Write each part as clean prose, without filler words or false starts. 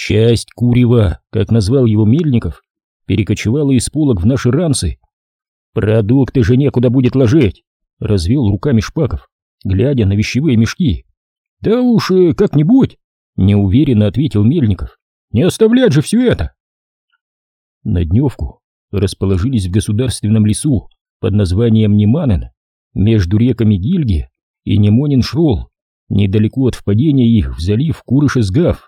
Часть курева, как назвал его Мельников, перекочевала из полок в наши ранцы. «Продукты же некуда будет ложить», — развел руками Шпаков, глядя на вещевые мешки. «Да уж, как-нибудь», — неуверенно ответил Мельников. «Не оставлять же все это». На дневку расположились в государственном лесу под названием Неманен, между реками Гильги и Немонин-Шрол, недалеко от впадения их в залив Курышесгав.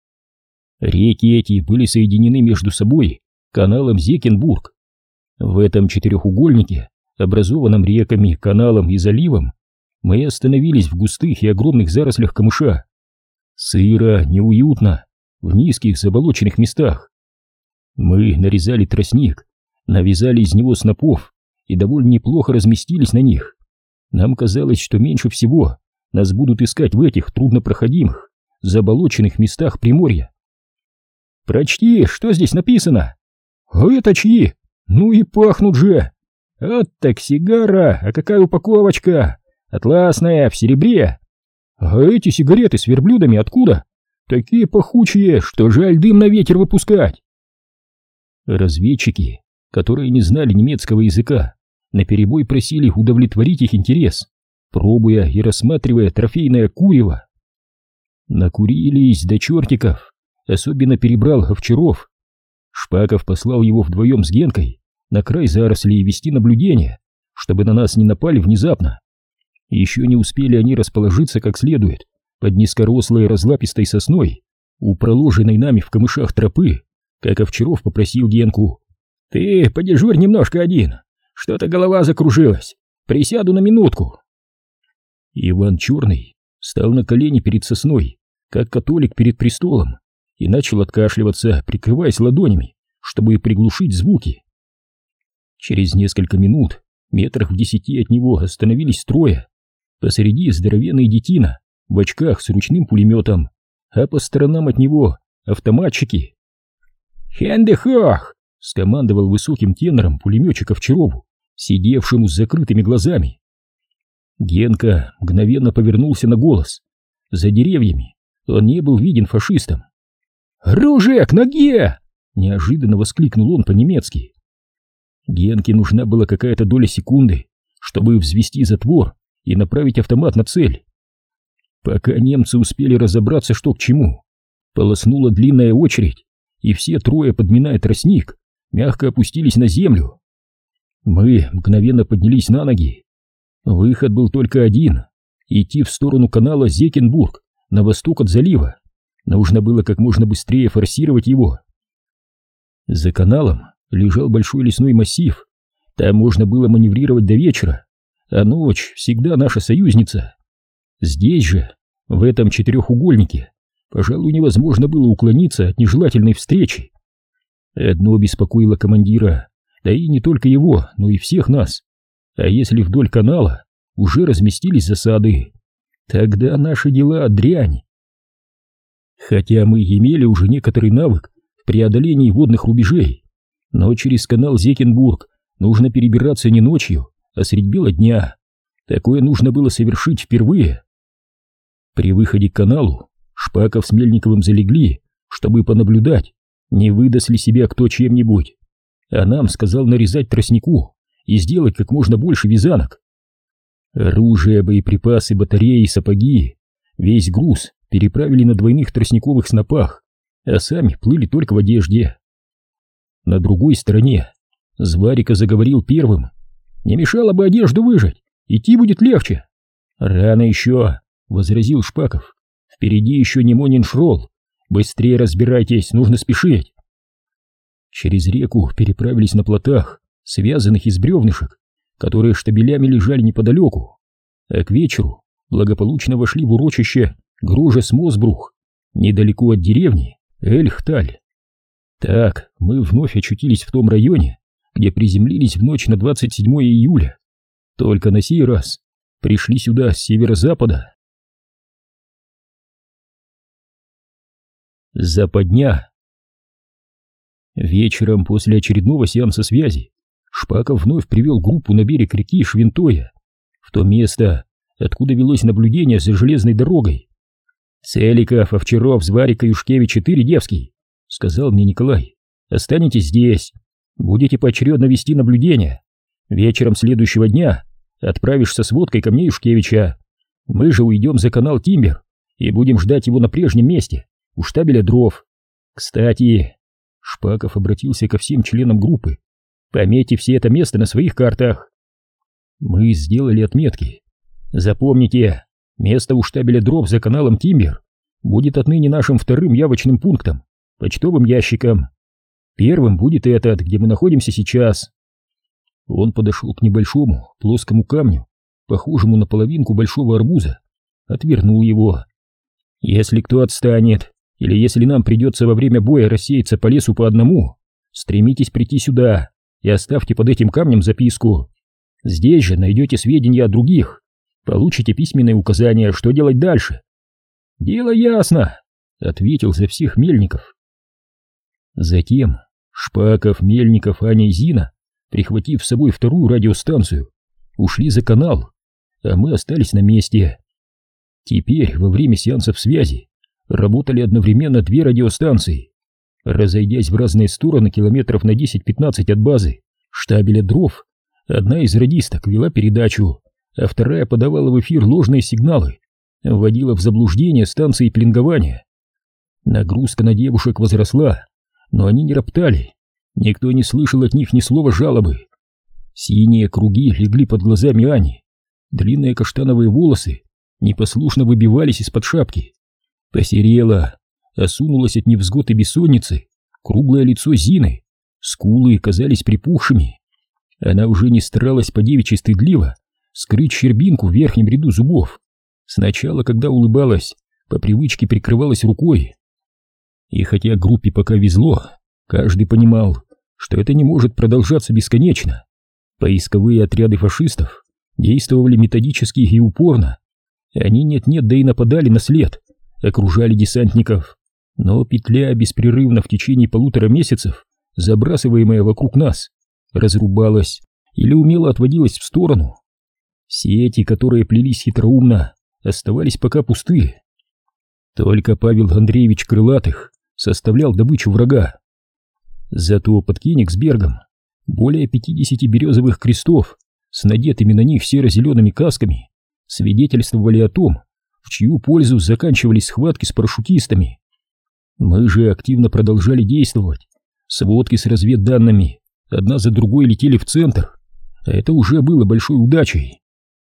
Реки эти были соединены между собой каналом Зекенбург. В этом четырехугольнике, образованном реками, каналом и заливом, мы остановились в густых и огромных зарослях камыша. Сыро, неуютно, в низких заболоченных местах. Мы нарезали тростник, навязали из него снопов и довольно неплохо разместились на них. Нам казалось, что меньше всего нас будут искать в этих труднопроходимых, заболоченных местах Приморья. «Прочти, что здесь написано!» «А это чьи? Ну и пахнут же! Вот так сигара, а какая упаковочка! Атласная, в серебре! А эти сигареты с верблюдами откуда? Такие пахучие, что жаль дым на ветер выпускать!» Разведчики, которые не знали немецкого языка, наперебой просили удовлетворить их интерес, пробуя и рассматривая трофейное курево. Накурились до чертиков, особенно перебрал Овчаров. Шпаков послал его вдвоем с Генкой на край зарослей вести наблюдение, чтобы на нас не напали внезапно. Еще не успели они расположиться как следует под низкорослой разлапистой сосной у проложенной нами в камышах тропы, как Овчаров попросил Генку: «Ты подежурь немножко один, что-то голова закружилась, присяду на минутку». Иван Черный стал на колени перед сосной, как католик перед престолом, и начал откашливаться, прикрываясь ладонями, чтобы приглушить звуки. Через несколько минут, метрах в 10 от него, остановились трое. Посреди здоровенный детина в очках с ручным пулеметом, а по сторонам от него автоматчики. «Хендехох!» — скомандовал высоким тенором пулеметчик Овчарову, сидевшему с закрытыми глазами. Генка мгновенно повернулся на голос. За деревьями он не был виден фашистам. «Оружие к ноге!» — неожиданно воскликнул он по-немецки. Генке нужна была какая-то доля секунды, чтобы взвести затвор и направить автомат на цель. Пока немцы успели разобраться, что к чему, полоснула длинная очередь, и все трое, подминая тростник, мягко опустились на землю. Мы мгновенно поднялись на ноги. Выход был только один — идти в сторону канала Зекенбург, на восток от залива. Нужно было как можно быстрее форсировать его. За каналом лежал большой лесной массив. Там можно было маневрировать до вечера, а ночь всегда наша союзница. Здесь же, в этом четырехугольнике, пожалуй, невозможно было уклониться от нежелательной встречи. Одно беспокоило командира, да и не только его, но и всех нас. А если вдоль канала уже разместились засады, тогда наши дела дрянь. Хотя мы имели уже некоторый навык в преодолении водных рубежей, но через канал Зекенбург нужно перебираться не ночью, а средь бела дня. Такое нужно было совершить впервые. При выходе к каналу Шпаков с Мельниковым залегли, чтобы понаблюдать, не выдаст ли себя кто чем-нибудь, а нам сказал нарезать тростнику и сделать как можно больше вязанок. Оружие, боеприпасы, батареи, сапоги, весь груз переправили на двойных тростниковых снопах, а сами плыли только в одежде. На другой стороне Зварика заговорил первым. «Не мешало бы одежду выжать, идти будет легче». «Рано еще», — возразил Шпаков. «Впереди еще Немонин-Шрол. Быстрее разбирайтесь, нужно спешить». Через реку переправились на плотах, связанных из бревнышек, которые штабелями лежали неподалеку, а к вечеру благополучно вошли в урочище Гроже-Смосбрух, недалеко от деревни Эльхталь. Так мы вновь очутились в том районе, где приземлились в ночь на 27 июля. Только на сей раз пришли сюда с северо-запада. Западня. Вечером после очередного сеанса связи Шпаков вновь привел группу на берег реки Швинтоя, в то место, откуда велось наблюдение за железной дорогой. «Целиков, Овчаров, Зварик, Юшкевич и ты, Редевский», — сказал мне Николай. «Останетесь здесь. Будете поочередно вести наблюдение. Вечером следующего дня отправишься с водкой ко мне Юшкевича. Мы же уйдем за канал Тимбер и будем ждать его на прежнем месте, у штабеля дров. Кстати...» Шпаков обратился ко всем членам группы. «Пометьте все это место на своих картах». Мы сделали отметки. «Запомните, место у штабеля дров за каналом Тимбер будет отныне нашим вторым явочным пунктом, почтовым ящиком. Первым будет этот, где мы находимся сейчас». Он подошел к небольшому плоскому камню, похожему на половинку большого арбуза, отвернул его. «Если кто отстанет, или если нам придется во время боя рассеяться по лесу по одному, стремитесь прийти сюда и оставьте под этим камнем записку. Здесь же найдете сведения о других, получите письменные указания, что делать дальше». «Дело ясно», — ответил за всех Мельников. Затем Шпаков, Мельников, Аня и Зина, прихватив с собой вторую радиостанцию, ушли за канал, а мы остались на месте. Теперь, во время сеансов связи, работали одновременно две радиостанции. Разойдясь в разные стороны километров на 10-15 от базы штабеля дров, одна из радисток вела передачу, а вторая подавала в эфир ложные сигналы, вводила в заблуждение станции пеленгования. Нагрузка на девушек возросла, но они не роптали, никто не слышал от них ни слова жалобы. Синие круги легли под глазами Ани, длинные каштановые волосы непослушно выбивались из-под шапки. Посерело, осунулось от невзгод и бессонницы круглое лицо Зины, скулы казались припухшими. Она уже не старалась по-девичьи стыдливо скрыть щербинку в верхнем ряду зубов. Сначала, когда улыбалась, по привычке прикрывалась рукой. И хотя группе пока везло, каждый понимал, что это не может продолжаться бесконечно. Поисковые отряды фашистов действовали методически и упорно. Они нет-нет, да и нападали на след, окружали десантников, но петля беспрерывно в течение 1,5 месяцев, забрасываемая вокруг нас, разрубалась или умело отводилась в сторону. Сети, которые плелись хитроумно, оставались пока пусты. Только Павел Андреевич Крылатых составлял добычу врага. Зато под Кенигсбергом более 50 березовых крестов с надетыми на них серо-зелеными касками свидетельствовали о том, в чью пользу заканчивались схватки с парашютистами. Мы же активно продолжали действовать. Сводки с разведданными одна за другой летели в центр, а это уже было большой удачей.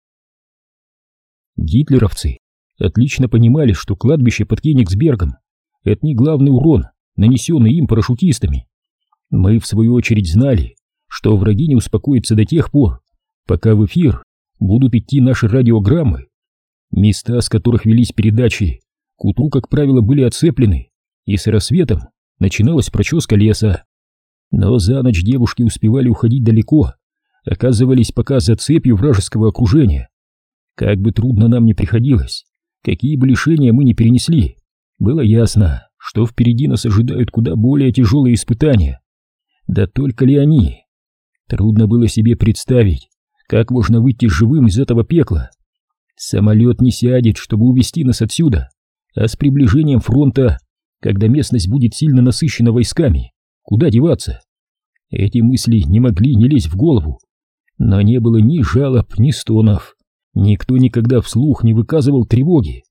Гитлеровцы отлично понимали, что кладбище под Кенигсбергом — это не главный урон, нанесенный им парашютистами. Мы, в свою очередь, знали, что враги не успокоятся до тех пор, пока в эфир будут идти наши радиограммы. Места, с которых велись передачи, к утру, как правило, были оцеплены, и с рассветом начиналась проческа леса. Но за ночь девушки успевали уходить далеко, оказывались пока за цепью вражеского окружения. Как бы трудно нам ни приходилось, какие бы лишения мы ни перенесли, было ясно, что впереди нас ожидают куда более тяжелые испытания. Да только ли они? Трудно было себе представить, как можно выйти живым из этого пекла. Самолет не сядет, чтобы увезти нас отсюда, а с приближением фронта, когда местность будет сильно насыщена войсками, куда деваться? Эти мысли не могли не лезть в голову, но не было ни жалоб, ни стонов, никто никогда вслух не выказывал тревоги.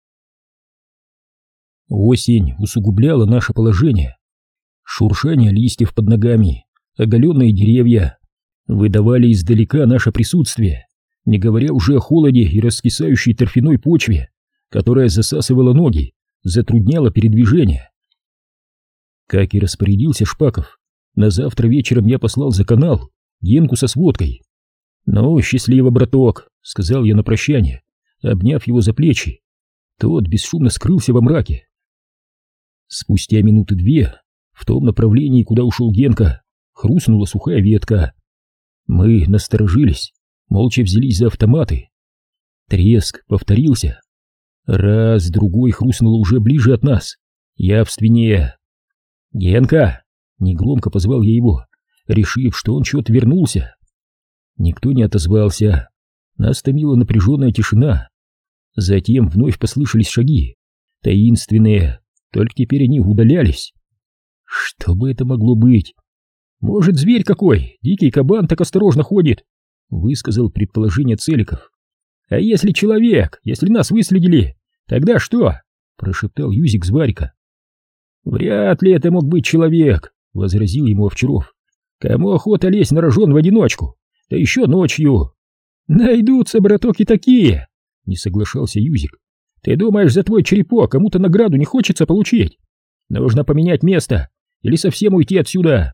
Осень усугубляла наше положение. Шуршание листьев под ногами, оголенные деревья выдавали издалека наше присутствие, не говоря уже о холоде и раскисающей торфяной почве, которая засасывала ноги, затрудняла передвижение. Как и распорядился Шпаков, на завтра вечером я послал за канал Генку со сводкой. «Ну, счастливо, браток», — сказал я на прощание, обняв его за плечи. Тот бесшумно скрылся во мраке. Спустя минуты 2 в том направлении, куда ушел Генка, хрустнула сухая ветка. Мы насторожились, молча взялись за автоматы. Треск повторился. Раз, другой хрустнуло уже ближе от нас, явственнее. «Генка!» — негромко позвал я его, решив, что он чего-то вернулся. Никто не отозвался. Нас томила напряженная тишина. Затем вновь послышались шаги, таинственные, только теперь они удалялись. Что бы это могло быть? Может, зверь какой, дикий кабан так осторожно ходит, высказал предположение Целиков. А если человек, если нас выследили, тогда что? Прошептал Юзик Зварика. Вряд ли это мог быть человек, возразил ему Овчаров. Кому охота лезть на рожон в одиночку, да еще ночью? Найдутся, браток, и такие, не соглашался Юзик. Ты думаешь, за твой черепок кому-то награду не хочется получить? Нужно поменять место или совсем уйти отсюда.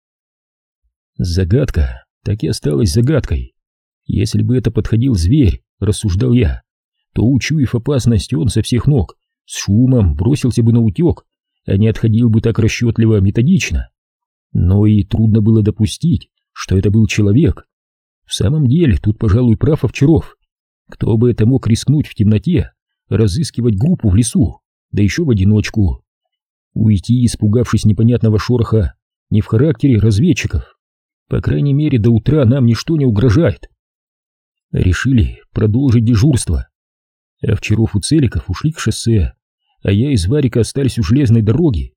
Загадка так и осталась загадкой. Если бы это подходил зверь, рассуждал я, то, учуяв опасность, он со всех ног с шумом бросился бы на утек, а не отходил бы так расчетливо, методично. Но и трудно было допустить, что это был человек. В самом деле, тут, пожалуй, прав Овчаров. Кто бы это мог рискнуть в темноте, разыскивать группу в лесу, да еще в одиночку? Уйти, испугавшись непонятного шороха, не в характере разведчиков. По крайней мере, до утра нам ничто не угрожает. Решили продолжить дежурство. Овчаров и Целиков ушли к шоссе, а я и Зварика остались у железной дороги.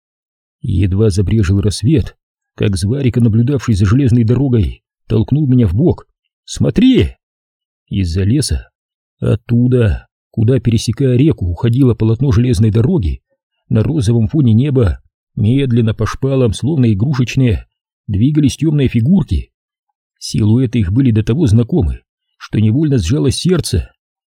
Едва забрежил рассвет, как Зварика, наблюдавший за железной дорогой, толкнул меня в бок. «Смотри!» Из-за леса, оттуда, куда, пересекая реку, уходило полотно железной дороги, на розовом фоне неба, медленно по шпалам, словно игрушечные, двигались темные фигурки. Силуэты их были до того знакомы, что невольно сжалось сердце.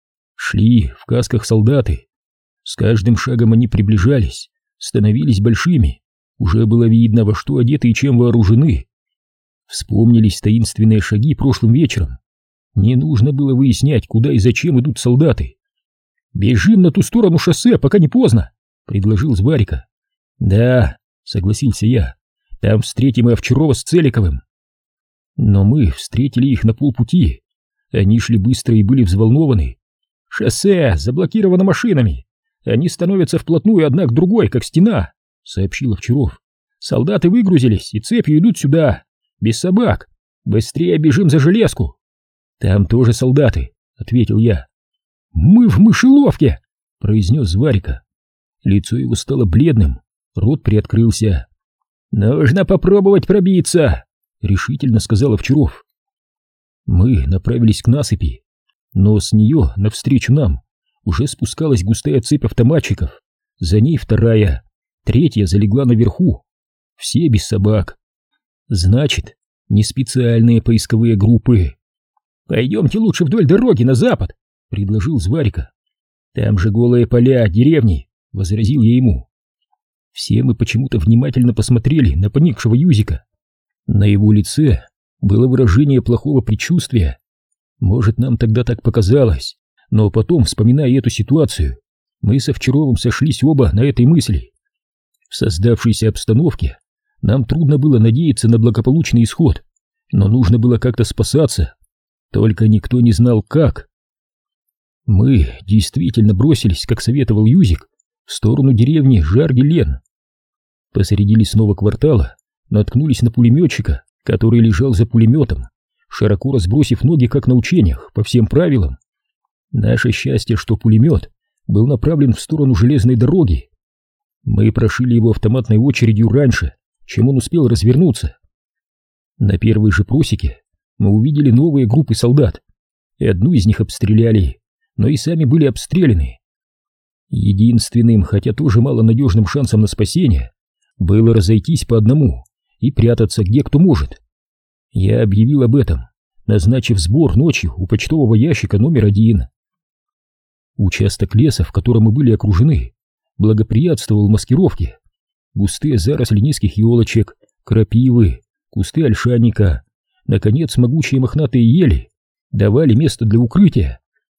Шли в касках солдаты. С каждым шагом они приближались, становились большими. Уже было видно, во что одеты и чем вооружены. Вспомнились таинственные шаги прошлым вечером. Не нужно было выяснять, куда и зачем идут солдаты. «Бежим на ту сторону шоссе, пока не поздно», — предложил Зварика. «Да», — согласился я, — «там встретим и Овчарова с Целиковым». Но мы встретили их на полпути. Они шли быстро и были взволнованы. «Шоссе заблокировано машинами. Они становятся вплотную одна к другой, как стена», — сообщил Овчаров. «Солдаты выгрузились и цепью идут сюда, без собак. Быстрее бежим за железку». «Там тоже солдаты», — ответил я. «Мы в мышеловке», — произнес Зварика. Лицо его стало бледным, рот приоткрылся. «Нужно попробовать пробиться», — решительно сказал Овчаров. Мы направились к насыпи, но с нее навстречу нам уже спускалась густая цепь автоматчиков, за ней вторая, третья залегла наверху. Все без собак. Значит, не специальные поисковые группы. «Пойдемте лучше вдоль дороги на запад», — предложил Зварика. «Там же голые поля, деревни», — возразил я ему. Все мы почему-то внимательно посмотрели на поникшего Юзика. На его лице было выражение плохого предчувствия. Может, нам тогда так показалось, но потом, вспоминая эту ситуацию, мы с Овчаровым сошлись оба на этой мысли. В создавшейся обстановке нам трудно было надеяться на благополучный исход, но нужно было как-то спасаться, только никто не знал как. Мы действительно бросились, как советовал Юзик, в сторону деревни Жарги-Лен. Посреди лесного квартала наткнулись на пулеметчика, который лежал за пулеметом, широко разбросив ноги, как на учениях, по всем правилам. Наше счастье, что пулемет был направлен в сторону железной дороги. Мы прошили его автоматной очередью раньше, чем он успел развернуться. На первой же просеке мы увидели новые группы солдат, и одну из них обстреляли, но и сами были обстреляны. Единственным, хотя тоже малонадежным шансом на спасение, было разойтись по одному и прятаться где кто может. Я объявил об этом, назначив сбор ночью у почтового ящика номер 1. Участок леса, в котором мы были окружены, благоприятствовал маскировке. Густые заросли низких елочек, крапивы, кусты ольшанника, наконец, могучие мохнатые ели давали место для укрытия.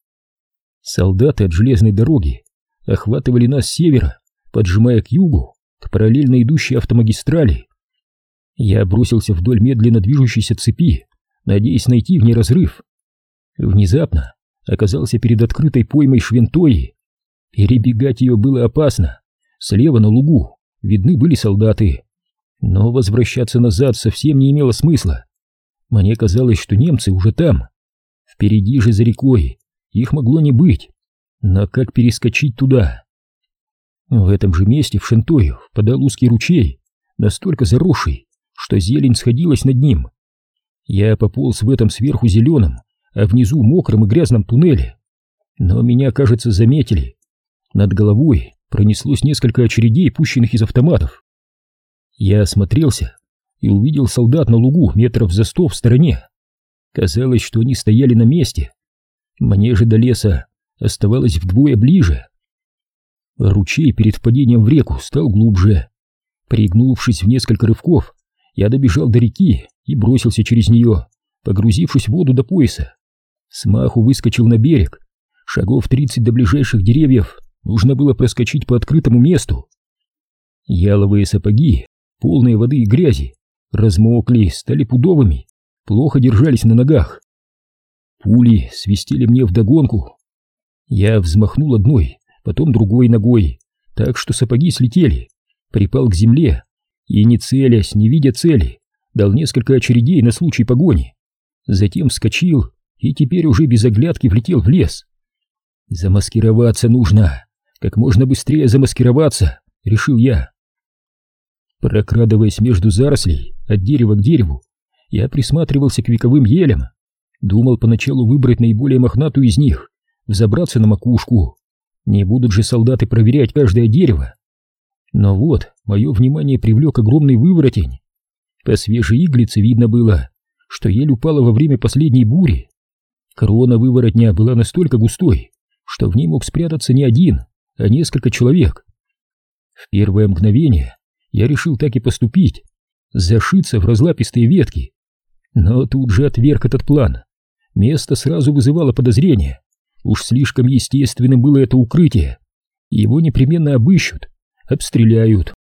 Солдаты от железной дороги охватывали нас с севера, поджимая к югу, к параллельно идущей автомагистрали. Я бросился вдоль медленно движущейся цепи, надеясь найти в ней разрыв. Внезапно оказался перед открытой поймой Швентои. Перебегать ее было опасно. Слева на лугу видны были солдаты, но возвращаться назад совсем не имело смысла. Мне казалось, что немцы уже там. Впереди же за рекой их могло не быть. Но как перескочить туда? В этом же месте в Шентою впадал узкий ручей, настолько заросший, что зелень сходилась над ним. Я пополз в этом сверху зеленом, а внизу мокром и грязном туннеле. Но меня, кажется, заметили. Над головой пронеслось несколько очередей, пущенных из автоматов. Я осмотрелся и увидел солдат на лугу метров за 100 в стороне. Казалось, что они стояли на месте. Мне же до леса оставалось вдвое ближе. Ручей перед впадением в реку стал глубже. Пригнувшись в несколько рывков, я добежал до реки и бросился через нее, погрузившись в воду до пояса. Смаху выскочил на берег. Шагов 30 до ближайших деревьев нужно было проскочить по открытому месту. Яловые сапоги, полные воды и грязи, размокли, стали пудовыми, плохо держались на ногах. Пули свистели мне вдогонку. Я взмахнул одной, потом другой ногой, так что сапоги слетели, припал к земле и, не целясь, не видя цели, дал несколько очередей на случай погони. Затем вскочил и теперь уже без оглядки влетел в лес. Замаскироваться нужно, как можно быстрее замаскироваться, решил я. Прокрадываясь между зарослей от дерева к дереву, я присматривался к вековым елям. Думал поначалу выбрать наиболее мохнатую из них, взобраться на макушку. Не будут же солдаты проверять каждое дерево. Но вот мое внимание привлек огромный выворотень. По свежей иглице видно было, что ель упала во время последней бури. Крона выворотня была настолько густой, что в ней мог спрятаться не один, а несколько человек. В первое мгновение я решил так и поступить, зашиться в разлапистые ветки. Но тут же отверг этот план. Место сразу вызывало подозрение. Уж слишком естественным было это укрытие. Его непременно обыщут, обстреляют,